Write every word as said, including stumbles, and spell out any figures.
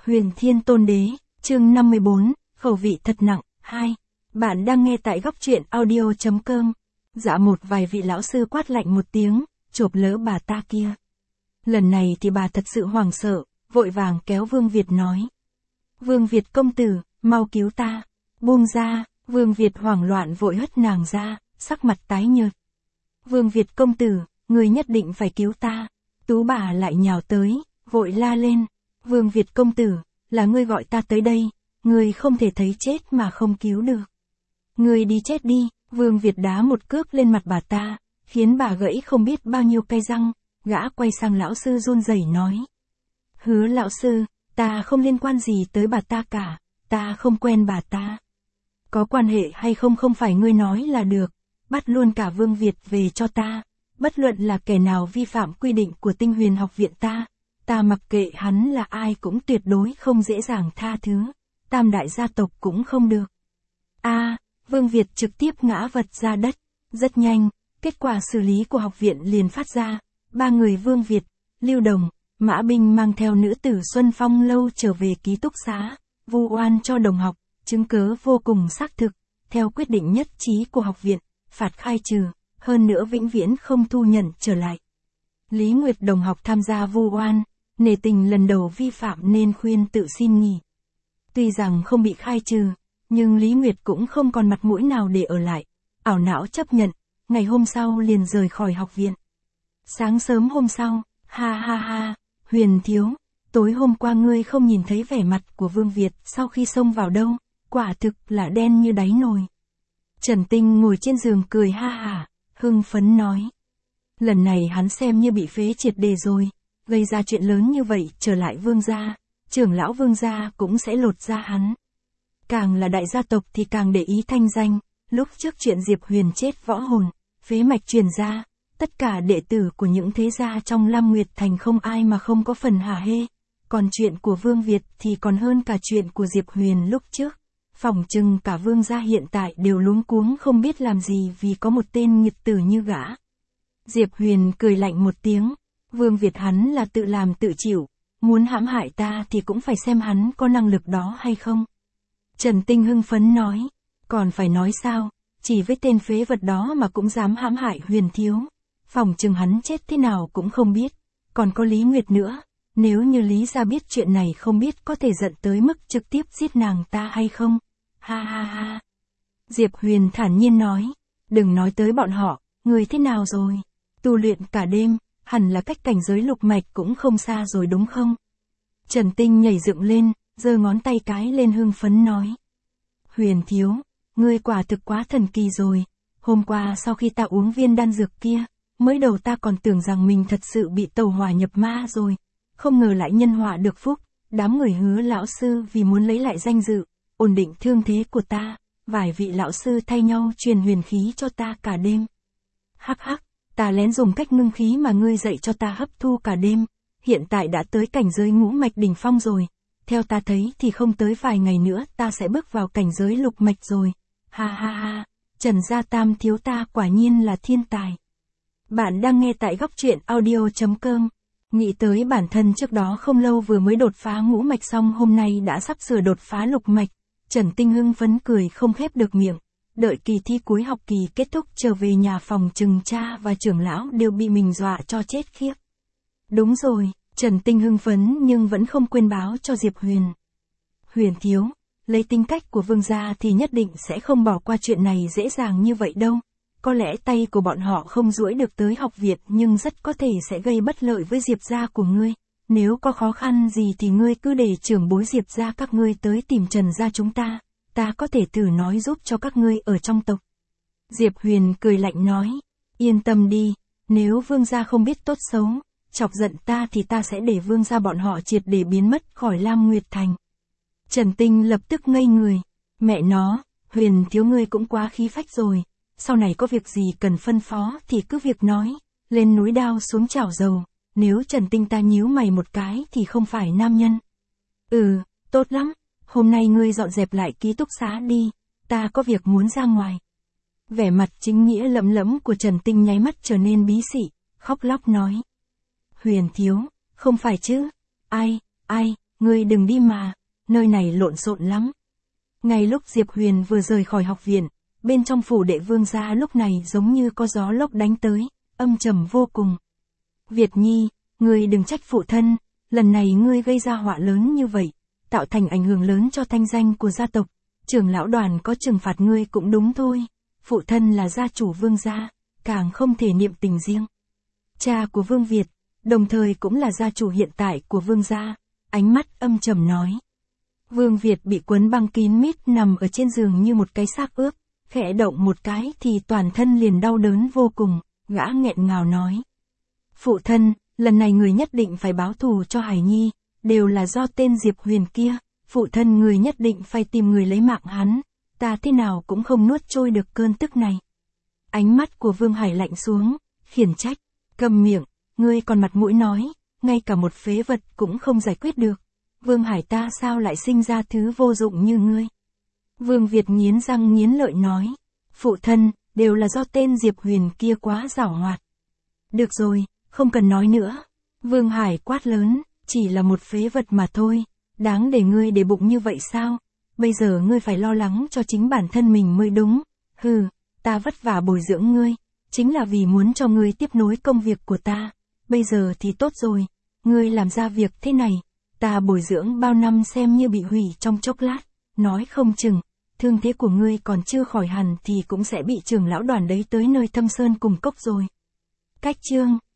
Huyền Thiên Tôn Đế, chương năm mươi bốn, khẩu vị thật nặng, hai. Bạn đang nghe tại góc truyện audio.com. Dạ một vài vị lão sư quát lạnh một tiếng, chộp lỡ bà ta kia. Lần này thì bà thật sự hoảng sợ, vội vàng kéo Vương Việt nói. Vương Việt công tử, mau cứu ta, buông ra, Vương Việt hoảng loạn vội hất nàng ra, sắc mặt tái nhợt. Vương Việt công tử, người nhất định phải cứu ta. Tú bà lại nhào tới, vội la lên. Vương Việt công tử, là ngươi gọi ta tới đây, ngươi không thể thấy chết mà không cứu được. Ngươi đi chết đi, Vương Việt đá một cước lên mặt bà ta, khiến bà gãy không biết bao nhiêu cây răng, gã quay sang lão sư run rẩy nói. Hứa lão sư, ta không liên quan gì tới bà ta cả, ta không quen bà ta. Có quan hệ hay không không phải ngươi nói là được, bắt luôn cả Vương Việt về cho ta, bất luận là kẻ nào vi phạm quy định của Tinh Huyền học viện ta. Ta mặc kệ hắn là ai cũng tuyệt đối không dễ dàng tha thứ, tam đại gia tộc cũng không được. A, à, Vương Việt trực tiếp ngã vật ra đất, rất nhanh, kết quả xử lý của học viện liền phát ra, ba người Vương Việt, Lưu Đồng, Mã Binh mang theo nữ tử Xuân Phong Lâu trở về ký túc xá, vu oan cho đồng học, chứng cớ vô cùng xác thực, theo quyết định nhất trí của học viện, phạt khai trừ, hơn nữa vĩnh viễn không thu nhận trở lại. Lý Nguyệt đồng học tham gia vu oan, nể tình lần đầu vi phạm nên khuyên tự xin nghỉ. Tuy rằng không bị khai trừ, nhưng Lý Nguyệt cũng không còn mặt mũi nào để ở lại, ảo não chấp nhận, ngày hôm sau liền rời khỏi học viện. Sáng sớm hôm sau, ha ha ha, Huyền thiếu, tối hôm qua ngươi không nhìn thấy vẻ mặt của Vương Việt sau khi xông vào đâu, quả thực là đen như đáy nồi. Trần Tinh ngồi trên giường cười ha hả, hưng phấn nói. Lần này hắn xem như bị phế triệt đề rồi. Gây ra chuyện lớn như vậy trở lại Vương gia, trưởng lão Vương gia cũng sẽ lột ra hắn. Càng là đại gia tộc thì càng để ý thanh danh, lúc trước chuyện Diệp Huyền chết võ hồn, phế mạch truyền ra, tất cả đệ tử của những thế gia trong Lam Nguyệt Thành không ai mà không có phần hả hê. Còn chuyện của Vương Việt thì còn hơn cả chuyện của Diệp Huyền lúc trước. Phỏng chừng cả Vương gia hiện tại đều luống cuống không biết làm gì vì có một tên nghịch tử như gã. Diệp Huyền cười lạnh một tiếng. Vương Việt hắn là tự làm tự chịu, muốn hãm hại ta thì cũng phải xem hắn có năng lực đó hay không. Trần Tinh hưng phấn nói, còn phải nói sao, chỉ với tên phế vật đó mà cũng dám hãm hại Huyền thiếu. Phỏng chừng hắn chết thế nào cũng không biết, còn có Lý Nguyệt nữa, nếu như Lý gia biết chuyện này không biết có thể giận tới mức trực tiếp giết nàng ta hay không. Ha ha ha. Diệp Huyền thản nhiên nói, đừng nói tới bọn họ, người thế nào rồi, tu luyện cả đêm. Hẳn là cách cảnh giới lục mạch cũng không xa rồi đúng không? Trần Tinh nhảy dựng lên, giơ ngón tay cái lên hưng phấn nói. Huyền thiếu, ngươi quả thực quá thần kỳ rồi. Hôm qua sau khi ta uống viên đan dược kia, mới đầu ta còn tưởng rằng mình thật sự bị tẩu hỏa nhập ma rồi. Không ngờ lại nhân họa được phúc, đám người Hứa lão sư vì muốn lấy lại danh dự, ổn định thương thế của ta, vài vị lão sư thay nhau truyền huyền khí cho ta cả đêm. Hắc hắc. Ta lén dùng cách ngưng khí mà ngươi dạy cho ta hấp thu cả đêm, hiện tại đã tới cảnh giới ngũ mạch đỉnh phong rồi, theo ta thấy thì không tới vài ngày nữa ta sẽ bước vào cảnh giới lục mạch rồi. Ha ha ha, Trần Gia Tam thiếu ta quả nhiên là thiên tài. Bạn đang nghe tại góc truyện audio.com, nghĩ tới bản thân trước đó không lâu vừa mới đột phá ngũ mạch xong hôm nay đã sắp sửa đột phá lục mạch, Trần Tinh hưng phấn cười không khép được miệng. Đợi kỳ thi cuối học kỳ kết thúc trở về nhà phòng chừng cha và trưởng lão đều bị mình dọa cho chết khiếp. Đúng rồi, Trần Tinh hưng phấn nhưng vẫn không quên báo cho Diệp Huyền. Huyền thiếu, lấy tính cách của Vương gia thì nhất định sẽ không bỏ qua chuyện này dễ dàng như vậy đâu. Có lẽ tay của bọn họ không duỗi được tới học viện nhưng rất có thể sẽ gây bất lợi với Diệp gia của ngươi. Nếu có khó khăn gì thì ngươi cứ để trưởng bối Diệp gia các ngươi tới tìm Trần gia chúng ta. Ta có thể thử nói giúp cho các ngươi ở trong tộc. Diệp Huyền cười lạnh nói, yên tâm đi, nếu Vương gia không biết tốt xấu, chọc giận ta thì ta sẽ để Vương gia bọn họ triệt để biến mất khỏi Lam Nguyệt Thành. Trần Tinh lập tức ngây người, mẹ nó, Huyền thiếu ngươi cũng quá khí phách rồi, sau này có việc gì cần phân phó thì cứ việc nói, lên núi đao xuống chảo dầu, nếu Trần Tinh ta nhíu mày một cái thì không phải nam nhân. Ừ, tốt lắm. Hôm nay ngươi dọn dẹp lại ký túc xá đi, ta có việc muốn ra ngoài. Vẻ mặt chính nghĩa lẫm lẫm của Trần Tinh nháy mắt trở nên bí xị, khóc lóc nói. Huyền thiếu, không phải chứ, ai, ai, ngươi đừng đi mà, nơi này lộn xộn lắm. Ngay lúc Diệp Huyền vừa rời khỏi học viện, bên trong phủ đệ Vương gia lúc này giống như có gió lốc đánh tới, âm trầm vô cùng. Việt Nhi, ngươi đừng trách phụ thân, lần này ngươi gây ra họa lớn như vậy, tạo thành ảnh hưởng lớn cho thanh danh của gia tộc, trưởng lão đoàn có trừng phạt ngươi cũng đúng thôi, phụ thân là gia chủ Vương gia, càng không thể niệm tình riêng. Cha của Vương Việt, đồng thời cũng là gia chủ hiện tại của Vương gia, ánh mắt âm trầm nói. Vương Việt bị quấn băng kín mít nằm ở trên giường như một cái xác ướp, khẽ động một cái thì toàn thân liền đau đớn vô cùng, gã nghẹn ngào nói. Phụ thân, lần này người nhất định phải báo thù cho Hải Nhi, đều là do tên Diệp Huyền kia, phụ thân người nhất định phải tìm người lấy mạng hắn, ta thế nào cũng không nuốt trôi được cơn tức này. Ánh mắt của Vương Hải lạnh xuống, khiển trách, cầm miệng, ngươi còn mặt mũi nói, ngay cả một phế vật cũng không giải quyết được. Vương Hải ta sao lại sinh ra thứ vô dụng như ngươi? Vương Việt nghiến răng nghiến lợi nói, phụ thân, đều là do tên Diệp Huyền kia quá giảo hoạt. Được rồi, không cần nói nữa. Vương Hải quát lớn, chỉ là một phế vật mà thôi, đáng để ngươi để bụng như vậy sao? Bây giờ ngươi phải lo lắng cho chính bản thân mình mới đúng. Hừ, ta vất vả bồi dưỡng ngươi, chính là vì muốn cho ngươi tiếp nối công việc của ta. Bây giờ thì tốt rồi, ngươi làm ra việc thế này, ta bồi dưỡng bao năm xem như bị hủy trong chốc lát, nói không chừng, thương thế của ngươi còn chưa khỏi hẳn thì cũng sẽ bị trưởng lão đoàn đấy tới nơi thâm sơn cùng cốc rồi. Cách chương